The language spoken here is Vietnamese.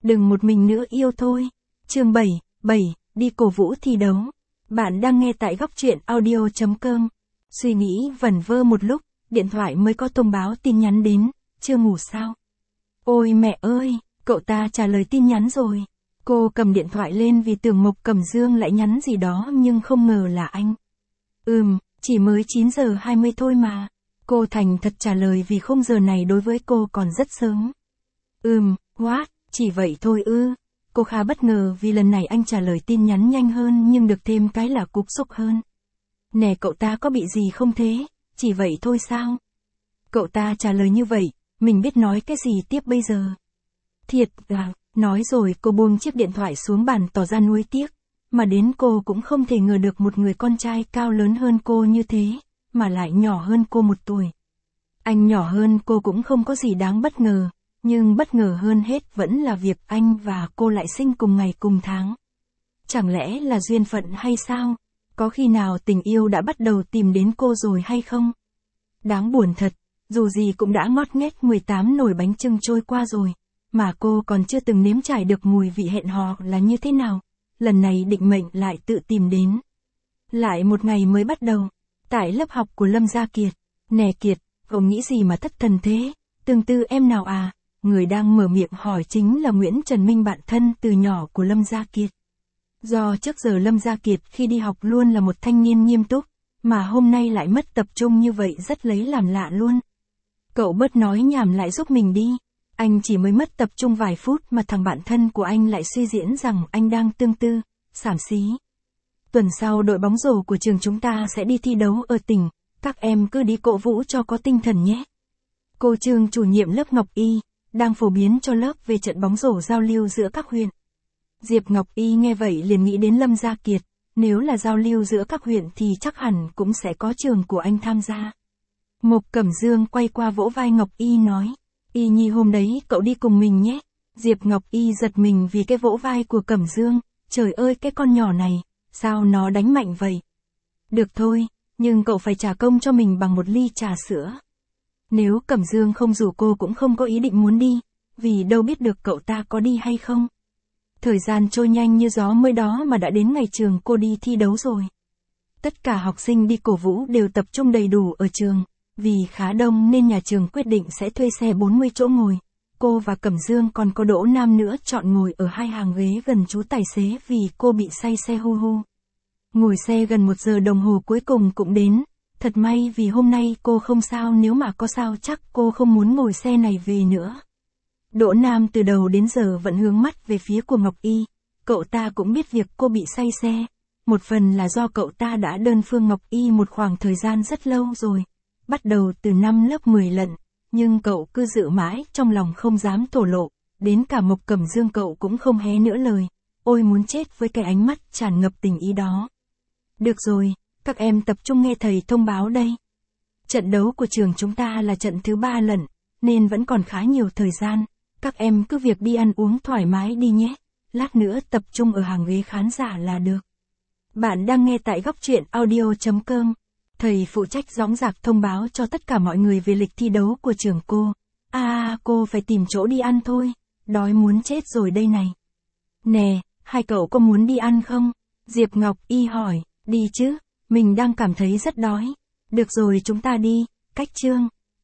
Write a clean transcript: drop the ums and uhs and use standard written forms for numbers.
đừng một mình nữa yêu thôi. Chương 7, đi cổ vũ thi đấu. Bạn đang nghe tại góc truyện audio.com. Suy nghĩ vẩn vơ một lúc, điện thoại mới có thông báo tin nhắn đến, chưa ngủ sao? Ôi mẹ ơi, cậu ta trả lời tin nhắn rồi. Cô cầm điện thoại lên vì tưởng Mộc Cẩm Dương lại nhắn gì đó nhưng không ngờ là anh. Chỉ mới 9 giờ 20 thôi mà. Cô thành thật trả lời vì khung giờ này đối với cô còn rất sớm. What, chỉ vậy thôi ư? Cô khá bất ngờ vì lần này anh trả lời tin nhắn nhanh hơn nhưng được thêm cái là cục xúc hơn. Nè cậu ta có bị gì không thế? Chỉ vậy thôi sao? Cậu ta trả lời như vậy, mình biết nói cái gì tiếp bây giờ. Thiệt à, nói rồi cô buông chiếc điện thoại xuống bàn tỏ ra nuối tiếc. Mà đến cô cũng không thể ngờ được một người con trai cao lớn hơn cô như thế, mà lại nhỏ hơn cô 1 tuổi. Anh nhỏ hơn cô cũng không có gì đáng bất ngờ, nhưng bất ngờ hơn hết vẫn là việc anh và cô lại sinh cùng ngày cùng tháng. Chẳng lẽ là duyên phận hay sao? Có khi nào tình yêu đã bắt đầu tìm đến cô rồi hay không? Đáng buồn thật, dù gì cũng đã ngót nghét 18 nồi bánh chưng trôi qua rồi, mà cô còn chưa từng nếm trải được mùi vị hẹn hò là như thế nào. Lần này định mệnh lại tự tìm đến. Lại một ngày mới bắt đầu, tại lớp học của Lâm Gia Kiệt. Nè Kiệt, cậu nghĩ gì mà thất thần thế? Tương tư em nào à? Người đang mở miệng hỏi chính là Nguyễn Trần Minh, bạn thân từ nhỏ của Lâm Gia Kiệt. Do trước giờ Lâm Gia Kiệt khi đi học luôn là một thanh niên nghiêm túc, mà hôm nay lại mất tập trung như vậy rất lấy làm lạ luôn. Cậu bớt nói nhảm lại giúp mình đi. Anh chỉ mới mất tập trung vài phút mà thằng bạn thân của anh lại suy diễn rằng anh đang tương tư, xảm xí. Tuần sau đội bóng rổ của trường chúng ta sẽ đi thi đấu ở tỉnh, các em cứ đi cổ vũ cho có tinh thần nhé. Cô Trương chủ nhiệm lớp Ngọc Y, đang phổ biến cho lớp về trận bóng rổ giao lưu giữa các huyện. Diệp Ngọc Y nghe vậy liền nghĩ đến Lâm Gia Kiệt, nếu là giao lưu giữa các huyện thì chắc hẳn cũng sẽ có trường của anh tham gia. Mộc Cẩm Dương quay qua vỗ vai Ngọc Y nói, Y Nhi hôm đấy cậu đi cùng mình nhé. Diệp Ngọc Y giật mình vì cái vỗ vai của Cẩm Dương, trời ơi cái con nhỏ này, sao nó đánh mạnh vậy? Được thôi, nhưng cậu phải trả công cho mình bằng 1 ly trà sữa. Nếu Cẩm Dương không rủ cô cũng không có ý định muốn đi, vì đâu biết được cậu ta có đi hay không. Thời gian trôi nhanh như gió mới đó mà đã đến ngày trường cô đi thi đấu rồi. Tất cả học sinh đi cổ vũ đều tập trung đầy đủ ở trường, vì khá đông nên nhà trường quyết định sẽ thuê xe 40 chỗ ngồi. Cô và Cẩm Dương còn có Đỗ Nam nữa chọn ngồi ở 2 hàng ghế gần chú tài xế vì cô bị say xe hu hu. Ngồi xe gần 1 giờ đồng hồ cuối cùng cũng đến. Thật may vì hôm nay cô không sao, nếu mà có sao chắc cô không muốn ngồi xe này về nữa. Đỗ Nam từ đầu đến giờ vẫn hướng mắt về phía của Ngọc Y. Cậu ta cũng biết việc cô bị say xe. Một phần là do cậu ta đã đơn phương Ngọc Y một khoảng thời gian rất lâu rồi. Bắt đầu từ năm lớp 10 lận. Nhưng cậu cứ giữ mãi trong lòng không dám thổ lộ. Đến cả Mộc Cẩm Dương cậu cũng không hé nửa lời. Ôi muốn chết với cái ánh mắt tràn ngập tình ý đó. Được rồi, các em tập trung nghe thầy thông báo đây. Trận đấu của trường chúng ta là trận thứ 3 lận, nên vẫn còn khá nhiều thời gian. Các em cứ việc đi ăn uống thoải mái đi nhé. Lát nữa tập trung ở hàng ghế khán giả là được. Bạn đang nghe tại góc truyện audio.com. Thầy phụ trách dõng dạc thông báo cho tất cả mọi người về lịch thi đấu của trường cô. Cô phải tìm chỗ đi ăn thôi. Đói muốn chết rồi đây này. Nè, hai cậu có muốn đi ăn không? Diệp Ngọc Y hỏi. Đi chứ, mình đang cảm thấy rất đói. Được rồi chúng ta đi, cách Trương.